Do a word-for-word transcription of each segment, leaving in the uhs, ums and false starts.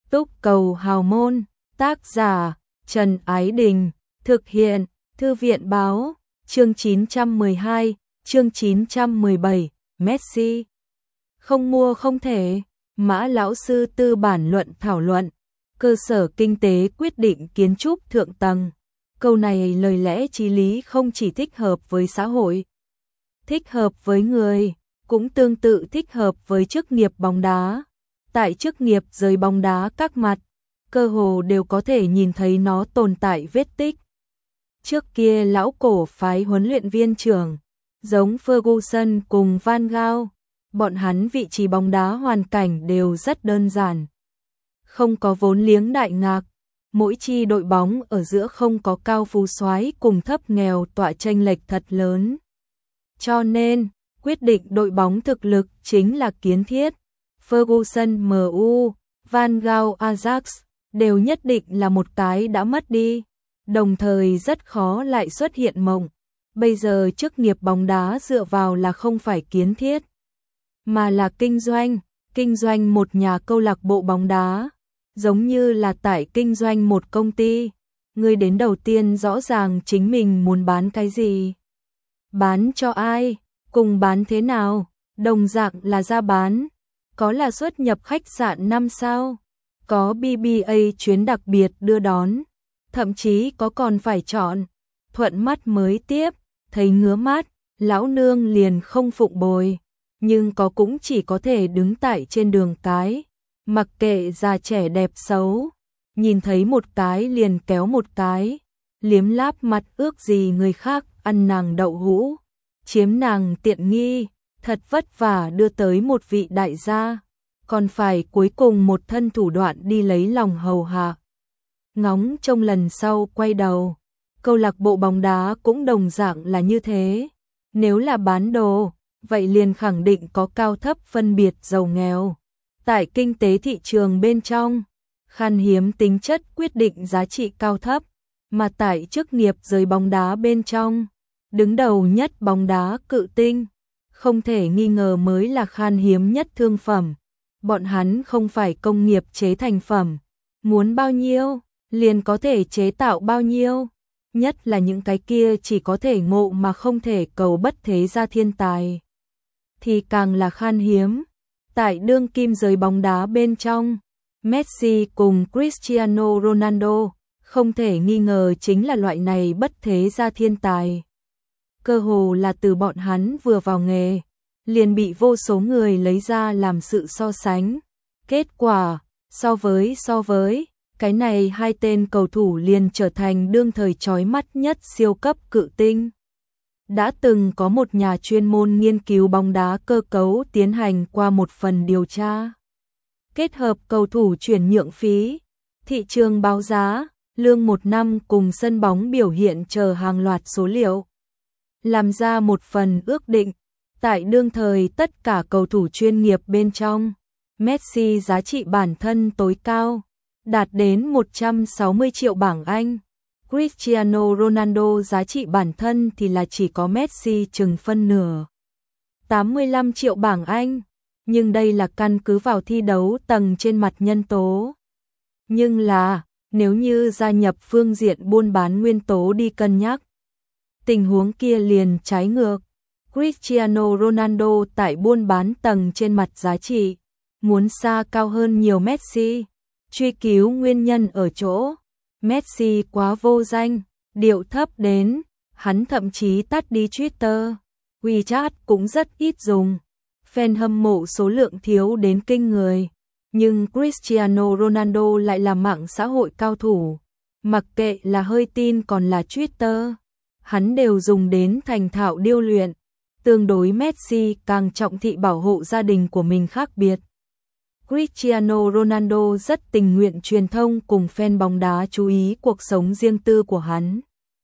Túc cầu hào môn, tác giả Trần Ái Đình, thực hiện Thư viện báo, chương chín trăm mười hai, chương chín trăm mười bảy, Messi. Không mua không thể, Mã lão sư tư bản luận thảo luận, cơ sở kinh tế quyết định kiến trúc thượng tầng. Câu này lời lẽ chí lý không chỉ thích hợp với xã hội, thích hợp với người, cũng tương tự thích hợp với chức nghiệp bóng đá. Tại chức nghiệp giới bóng đá các mặt, cơ hồ đều có thể nhìn thấy nó tồn tại vết tích. Trước kia lão cổ phái huấn luyện viên trưởng, giống Ferguson cùng Van Gaal, bọn hắn vị trí bóng đá hoàn cảnh đều rất đơn giản. Không có vốn liếng đại ngạc, mỗi chi đội bóng ở giữa không có cao phú soái cùng thấp nghèo tọa chênh lệch thật lớn. Cho nên, quyết định đội bóng thực lực chính là kiến thiết. Ferguson em u, Van Gaal Ajax đều nhất định là một cái đã mất đi, đồng thời rất khó lại xuất hiện mộng. Bây giờ chức nghiệp bóng đá dựa vào là không phải kiến thiết, mà là kinh doanh, kinh doanh một nhà câu lạc bộ bóng đá, giống như là tại kinh doanh một công ty. Người đến đầu tiên rõ ràng chính mình muốn bán cái gì, bán cho ai, cùng bán thế nào, đồng dạng là ra bán. Có là xuất nhập khách sạn năm sao, có bê bê a chuyến đặc biệt đưa đón, thậm chí có còn phải chọn, thuận mắt mới tiếp, thấy ngứa mắt, lão nương liền không phụng bồi, nhưng có cũng chỉ có thể đứng tại trên đường cái, mặc kệ già trẻ đẹp xấu, nhìn thấy một cái liền kéo một cái, liếm láp mặt ước gì người khác ăn nàng đậu hũ, chiếm nàng tiện nghi. Thật vất vả đưa tới một vị đại gia, còn phải cuối cùng một thân thủ đoạn đi lấy lòng hầu hạ. Ngóng trông lần sau quay đầu, câu lạc bộ bóng đá cũng đồng dạng là như thế. Nếu là bán đồ, vậy liền khẳng định có cao thấp phân biệt giàu nghèo. Tại kinh tế thị trường bên trong, khan hiếm tính chất quyết định giá trị cao thấp, mà tại chức nghiệp giới bóng đá bên trong, đứng đầu nhất bóng đá cự tinh, không thể nghi ngờ mới là khan hiếm nhất thương phẩm. Bọn hắn không phải công nghiệp chế thành phẩm, muốn bao nhiêu, liền có thể chế tạo bao nhiêu. Nhất là những cái kia chỉ có thể ngộ mà không thể cầu bất thế gia thiên tài, thì càng là khan hiếm. Tại đương kim giới bóng đá bên trong, Messi cùng Cristiano Ronaldo, không thể nghi ngờ chính là loại này bất thế gia thiên tài. Cơ hồ là từ bọn hắn vừa vào nghề, liền bị vô số người lấy ra làm sự so sánh. Kết quả, so với so với, cái này hai tên cầu thủ liền trở thành đương thời chói mắt nhất siêu cấp cự tinh. Đã từng có một nhà chuyên môn nghiên cứu bóng đá cơ cấu tiến hành qua một phần điều tra. Kết hợp cầu thủ chuyển nhượng phí, thị trường báo giá, lương một năm cùng sân bóng biểu hiện chờ hàng loạt số liệu. Làm ra một phần ước định, tại đương thời tất cả cầu thủ chuyên nghiệp bên trong, Messi giá trị bản thân tối cao, đạt đến một trăm sáu mươi triệu bảng Anh. Cristiano Ronaldo giá trị bản thân thì là chỉ có Messi chừng phân nửa, tám mươi lăm triệu bảng Anh, nhưng đây là căn cứ vào thi đấu tầng trên mặt nhân tố. Nhưng là, nếu như gia nhập phương diện buôn bán nguyên tố đi cân nhắc, tình huống kia liền trái ngược. Cristiano Ronaldo tại buôn bán tầng trên mặt giá trị, muốn xa cao hơn nhiều Messi. Truy cứu nguyên nhân ở chỗ, Messi quá vô danh, điệu thấp đến, hắn thậm chí tắt đi Twitter, WeChat cũng rất ít dùng. Fan hâm mộ số lượng thiếu đến kinh người, nhưng Cristiano Ronaldo lại là mạng xã hội cao thủ. Mặc kệ là hơi tin còn là Twitter, hắn đều dùng đến thành thạo điêu luyện. Tương đối Messi càng trọng thị bảo hộ gia đình của mình khác biệt. Cristiano Ronaldo rất tình nguyện truyền thông cùng fan bóng đá chú ý cuộc sống riêng tư của hắn.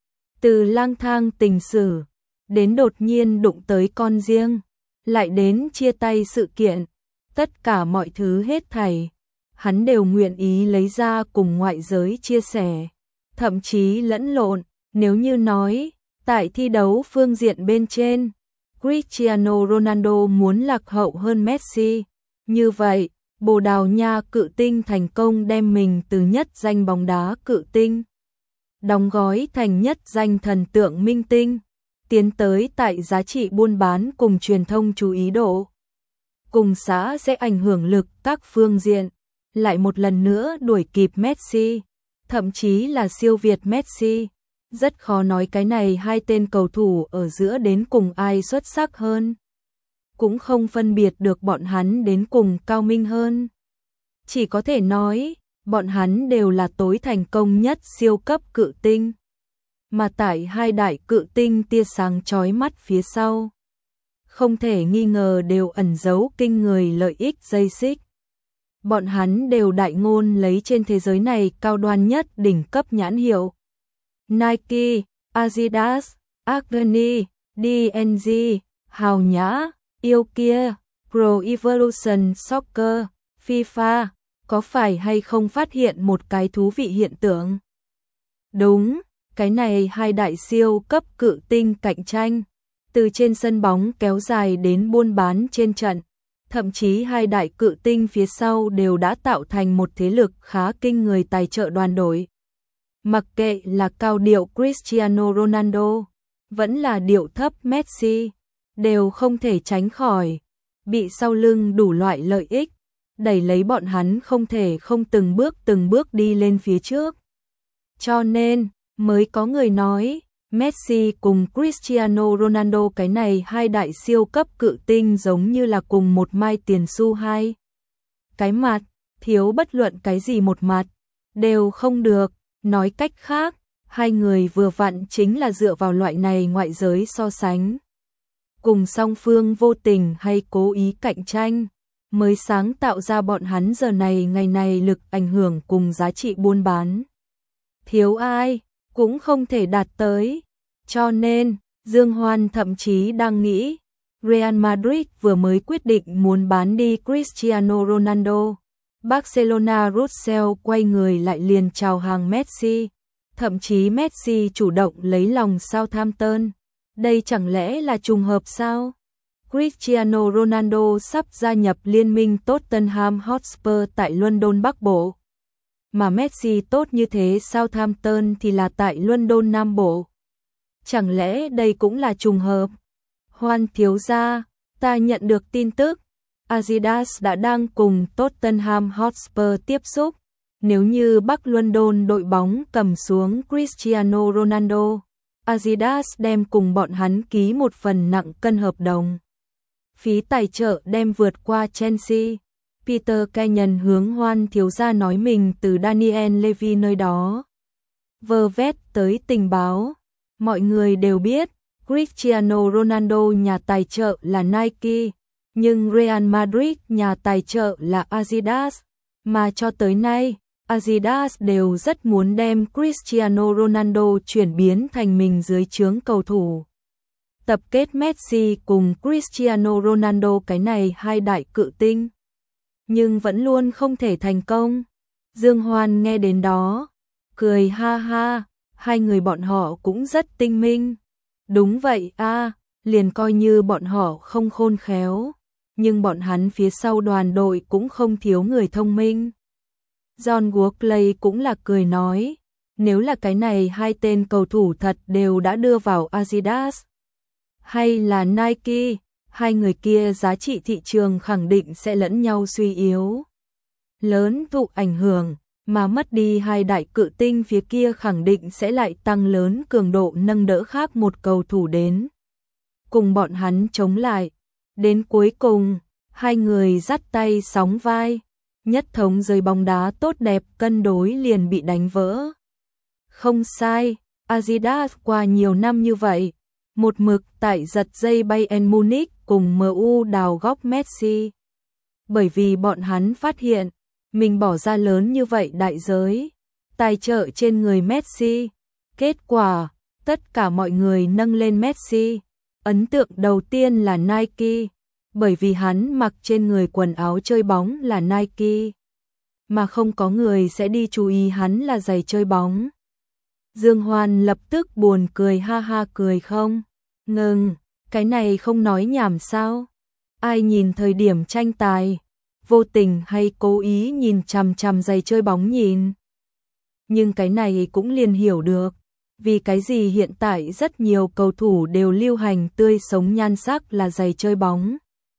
Từ lang thang tình sử, đến đột nhiên đụng tới con riêng, lại đến chia tay sự kiện, tất cả mọi thứ hết thảy, hắn đều nguyện ý lấy ra cùng ngoại giới chia sẻ, thậm chí lẫn lộn. Nếu như nói, tại thi đấu phương diện bên trên, Cristiano Ronaldo muốn lạc hậu hơn Messi, như vậy, Bồ Đào Nha cự tinh thành công đem mình từ nhất danh bóng đá cự tinh đóng gói thành nhất danh thần tượng minh tinh, tiến tới tại giá trị buôn bán cùng truyền thông chú ý độ. Cùng xã sẽ ảnh hưởng lực các phương diện, lại một lần nữa đuổi kịp Messi, thậm chí là siêu việt Messi. Rất khó nói cái này hai tên cầu thủ ở giữa đến cùng ai xuất sắc hơn. Cũng không phân biệt được bọn hắn đến cùng cao minh hơn. Chỉ có thể nói, bọn hắn đều là tối thành công nhất siêu cấp cự tinh. Mà tại hai đại cự tinh tia sáng chói mắt phía sau, không thể nghi ngờ đều ẩn giấu kinh người lợi ích dây xích. Bọn hắn đều đại ngôn lấy trên thế giới này cao đoan nhất đỉnh cấp nhãn hiệu. Nike, Adidas, Armani, đê en giê, Hào Nhã, Yêu Kia, Pro Evolution Soccer, FIFA, có phải hay không phát hiện một cái thú vị hiện tượng? Đúng, cái này hai đại siêu cấp cự tinh cạnh tranh, từ trên sân bóng kéo dài đến buôn bán trên trận, thậm chí hai đại cự tinh phía sau đều đã tạo thành một thế lực khá kinh người tài trợ đoàn đội. Mặc kệ là cao điệu Cristiano Ronaldo, vẫn là điệu thấp Messi, đều không thể tránh khỏi bị sau lưng đủ loại lợi ích đẩy lấy bọn hắn không thể không từng bước từng bước đi lên phía trước. Cho nên, mới có người nói, Messi cùng Cristiano Ronaldo cái này hai đại siêu cấp cự tinh giống như là cùng một mai tiền xu hai. Cái mặt, thiếu bất luận cái gì một mặt, đều không được. Nói cách khác, hai người vừa vặn chính là dựa vào loại này ngoại giới so sánh. Cùng song phương vô tình hay cố ý cạnh tranh, mới sáng tạo ra bọn hắn giờ này ngày này lực ảnh hưởng cùng giá trị buôn bán. Thiếu ai, cũng không thể đạt tới. Cho nên, Dương Hoan thậm chí đang nghĩ, Real Madrid vừa mới quyết định muốn bán đi Cristiano Ronaldo. Barcelona Russell quay người lại liền chào hàng Messi, thậm chí Messi chủ động lấy lòng Southampton. Đây chẳng lẽ là trùng hợp sao? Cristiano Ronaldo sắp gia nhập liên minh Tottenham Hotspur tại London Bắc Bộ. Mà Messi tốt như thế Southampton thì là tại London Nam Bộ. Chẳng lẽ đây cũng là trùng hợp? Hoan thiếu gia, ta nhận được tin tức, Adidas đã đang cùng Tottenham Hotspur tiếp xúc. Nếu như Bắc London đội bóng cầm xuống Cristiano Ronaldo, Adidas đem cùng bọn hắn ký một phần nặng cân hợp đồng. Phí tài trợ đem vượt qua Chelsea. Peter Kenyon hướng Hoan thiếu gia nói mình từ Daniel Levy nơi đó vơ vét tới tình báo. Mọi người đều biết, Cristiano Ronaldo nhà tài trợ là Nike, nhưng Real Madrid nhà tài trợ là Adidas, mà cho tới nay, Adidas đều rất muốn đem Cristiano Ronaldo chuyển biến thành mình dưới trướng cầu thủ. Tập kết Messi cùng Cristiano Ronaldo cái này hai đại cự tinh, nhưng vẫn luôn không thể thành công. Dương Hoan nghe đến đó, cười ha ha, hai người bọn họ cũng rất tinh minh. Đúng vậy a, liền coi như bọn họ không khôn khéo, nhưng bọn hắn phía sau đoàn đội cũng không thiếu người thông minh. John Workley cũng là cười nói, nếu là cái này hai tên cầu thủ thật đều đã đưa vào Adidas hay là Nike, hai người kia giá trị thị trường khẳng định sẽ lẫn nhau suy yếu. Lớn thụ ảnh hưởng, mà mất đi hai đại cự tinh phía kia khẳng định sẽ lại tăng lớn cường độ nâng đỡ khác một cầu thủ đến. Cùng bọn hắn chống lại. Đến cuối cùng, hai người dắt tay sóng vai, nhất thống giới bóng đá tốt đẹp cân đối liền bị đánh vỡ. Không sai, Adidas qua nhiều năm như vậy, một mực tại giật dây Bayern Munich cùng em u đào góc Messi. Bởi vì bọn hắn phát hiện, mình bỏ ra lớn như vậy đại giới, tài trợ trên người Messi. Kết quả, tất cả mọi người nâng lên Messi. Ấn tượng đầu tiên là Nike, bởi vì hắn mặc trên người quần áo chơi bóng là Nike, mà không có người sẽ đi chú ý hắn là giày chơi bóng. Dương Hoan lập tức buồn cười ha ha cười không? Ngừng, cái này không nói nhảm sao? Ai nhìn thời điểm tranh tài, vô tình hay cố ý nhìn chằm chằm giày chơi bóng nhìn. Nhưng cái này cũng liền hiểu được, vì cái gì hiện tại rất nhiều cầu thủ đều lưu hành tươi sống nhan sắc là giày chơi bóng.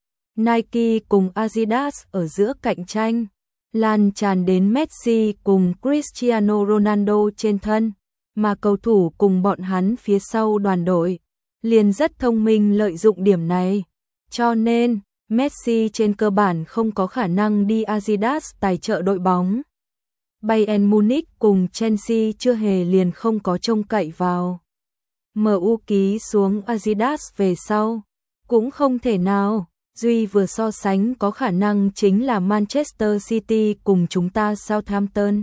Nike cùng Adidas ở giữa cạnh tranh, lan tràn đến Messi cùng Cristiano Ronaldo trên thân, mà cầu thủ cùng bọn hắn phía sau đoàn đội liền rất thông minh lợi dụng điểm này. Cho nên, Messi trên cơ bản không có khả năng đi Adidas tài trợ đội bóng. Bayern Munich cùng Chelsea chưa hề liền không có trông cậy vào. em u ký xuống Adidas về sau, cũng không thể nào. Duy vừa so sánh có khả năng chính là Manchester City cùng chúng ta Southampton.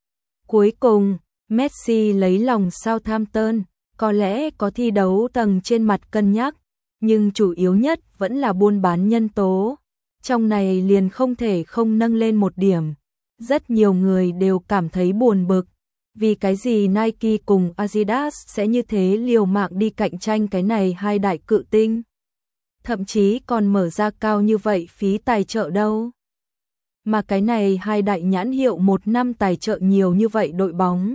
Cuối cùng, Messi lấy lòng Southampton, có lẽ có thi đấu tầng trên mặt cân nhắc, nhưng chủ yếu nhất vẫn là buôn bán nhân tố. Trong này liền không thể không nâng lên một điểm. Rất nhiều người đều cảm thấy buồn bực, vì cái gì Nike cùng Adidas sẽ như thế liều mạng đi cạnh tranh cái này hai đại cự tinh. Thậm chí còn mở ra cao như vậy phí tài trợ đâu. Mà cái này hai đại nhãn hiệu một năm tài trợ nhiều như vậy đội bóng,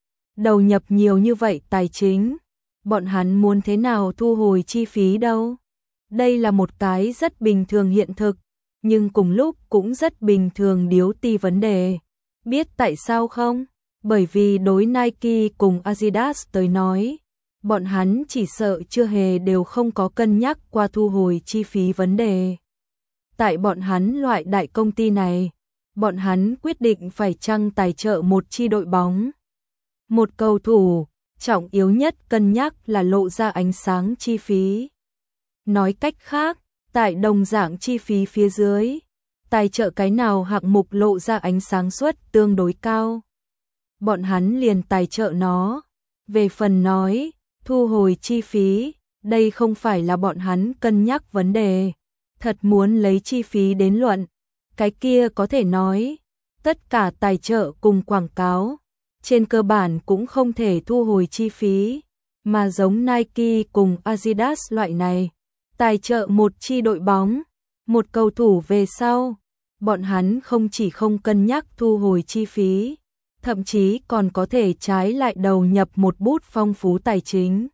đầu nhập nhiều như vậy tài chính, bọn hắn muốn thế nào thu hồi chi phí đâu. Đây là một cái rất bình thường hiện thực, nhưng cùng lúc cũng rất bình thường điếu ti vấn đề. Biết tại sao không? Bởi vì đối Nike cùng Adidas tới nói, bọn hắn chỉ sợ chưa hề đều không có cân nhắc qua thu hồi chi phí vấn đề. Tại bọn hắn loại đại công ty này, bọn hắn quyết định phải chăng tài trợ một chi đội bóng. Một cầu thủ, trọng yếu nhất cân nhắc là lộ ra ánh sáng chi phí. Nói cách khác, tại đồng dạng chi phí phía dưới, tài trợ cái nào hạng mục lộ ra ánh sáng suất tương đối cao, bọn hắn liền tài trợ nó. Về phần nói, thu hồi chi phí, đây không phải là bọn hắn cân nhắc vấn đề. Thật muốn lấy chi phí đến luận, cái kia có thể nói, tất cả tài trợ cùng quảng cáo, trên cơ bản cũng không thể thu hồi chi phí, mà giống Nike cùng Adidas loại này, tài trợ một chi đội bóng, một cầu thủ về sau, bọn hắn không chỉ không cân nhắc thu hồi chi phí, thậm chí còn có thể trái lại đầu nhập một bút phong phú tài chính.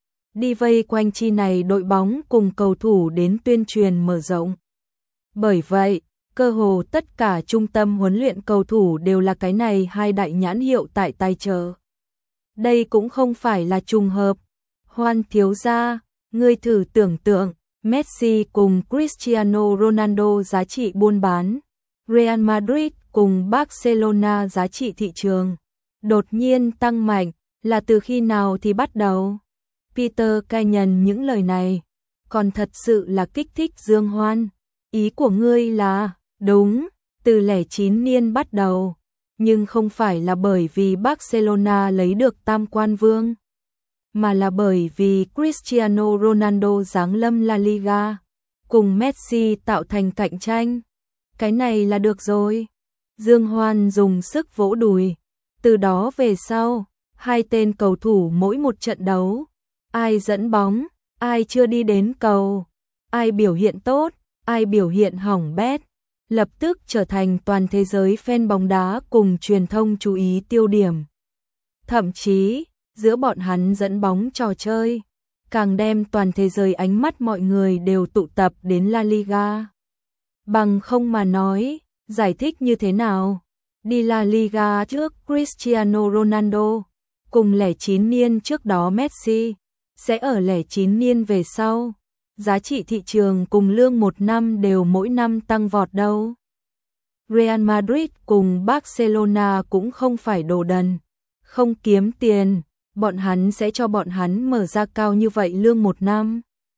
Đi vây quanh chi này đội bóng cùng cầu thủ đến tuyên truyền mở rộng. Bởi vậy, cơ hồ tất cả trung tâm huấn luyện cầu thủ đều là cái này hai đại nhãn hiệu tại tài trợ. Đây cũng không phải là trùng hợp. Hoan thiếu gia, ngươi thử tưởng tượng, Messi cùng Cristiano Ronaldo giá trị buôn bán, Real Madrid cùng Barcelona giá trị thị trường đột nhiên tăng mạnh, là từ khi nào thì bắt đầu? Peter Kenyon những lời này còn thật sự là kích thích Dương Hoan. Ý của ngươi là, đúng, từ lẻ chín niên bắt đầu, nhưng không phải là bởi vì Barcelona lấy được tam quan vương, mà là bởi vì Cristiano Ronaldo giáng lâm La Liga, cùng Messi tạo thành cạnh tranh. Cái này là được rồi. Dương Hoan dùng sức vỗ đùi. Từ đó về sau, hai tên cầu thủ mỗi một trận đấu, ai dẫn bóng, ai chưa đi đến cầu, ai biểu hiện tốt, ai biểu hiện hỏng bét, lập tức trở thành toàn thế giới fan bóng đá cùng truyền thông chú ý tiêu điểm. Thậm chí, giữa bọn hắn dẫn bóng trò chơi, càng đem toàn thế giới ánh mắt mọi người đều tụ tập đến La Liga. Bằng không mà nói, giải thích như thế nào? Đi La Liga trước Cristiano Ronaldo, cùng lẻ chín niên trước đó Messi, sẽ ở lẻ chín niên về sau, giá trị thị trường cùng lương một năm đều mỗi năm tăng vọt đâu. Real Madrid cùng Barcelona cũng không phải đồ đần, không kiếm tiền, bọn hắn sẽ cho bọn hắn mở ra cao như vậy lương một năm.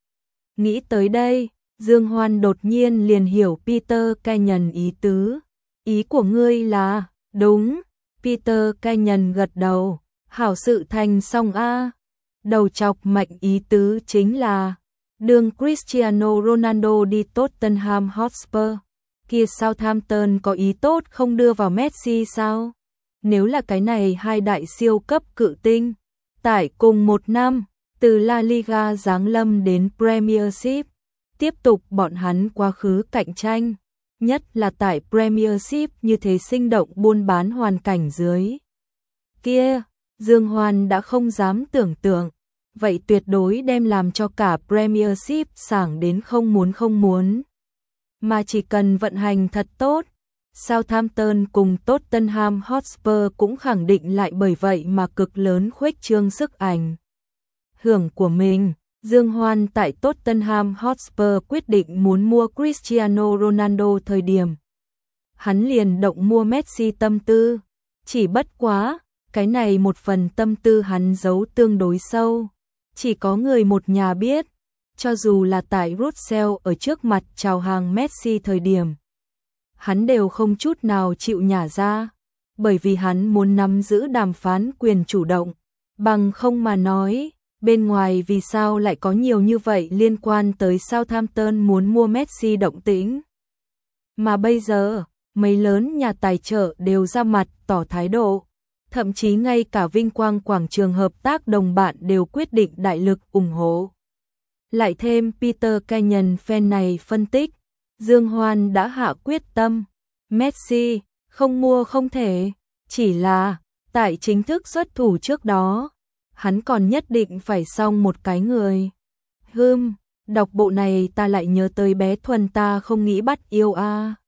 Nghĩ tới đây, Dương Hoan đột nhiên liền hiểu Peter Kenyon ý tứ. Ý của ngươi là, đúng, Peter Kenyon gật đầu, hảo sự thành xong a. Đầu chọc mạnh ý tứ chính là, đường Cristiano Ronaldo đi Tottenham Hotspur, kia Southampton có ý tốt không đưa vào Messi sao? Nếu là cái này hai đại siêu cấp cự tinh, tại cùng một năm, từ La Liga giáng lâm đến Premiership, tiếp tục bọn hắn quá khứ cạnh tranh, nhất là tại Premiership như thế sinh động buôn bán hoàn cảnh dưới. Kia, Dương Hoan đã không dám tưởng tượng, vậy tuyệt đối đem làm cho cả Premiership sảng đến không muốn không muốn. Mà chỉ cần vận hành thật tốt, Southampton cùng Tottenham Hotspur cũng khẳng định lại bởi vậy mà cực lớn khuếch trương sức ảnh hưởng của mình. Dương Hoan tại Tottenham Hotspur quyết định muốn mua Cristiano Ronaldo thời điểm hắn liền động mua Messi tâm tư, chỉ bất quá, cái này một phần tâm tư hắn giấu tương đối sâu, chỉ có người một nhà biết, cho dù là tại Russell ở trước mặt chào hàng Messi thời điểm, hắn đều không chút nào chịu nhả ra, bởi vì hắn muốn nắm giữ đàm phán quyền chủ động, bằng không mà nói, bên ngoài vì sao lại có nhiều như vậy liên quan tới Southampton muốn mua Messi động tĩnh. Mà bây giờ, mấy lớn nhà tài trợ đều ra mặt tỏ thái độ, thậm chí ngay cả vinh quang quảng trường hợp tác đồng bạn đều quyết định đại lực ủng hộ. Lại thêm Peter Kenyon fan này phân tích, Dương Hoan đã hạ quyết tâm, Messi không mua không thể, chỉ là tại chính thức xuất thủ trước đó, hắn còn nhất định phải xong một cái người. Hừm, đọc bộ này ta lại nhớ tới bé Thuần ta không nghĩ bắt yêu a. À.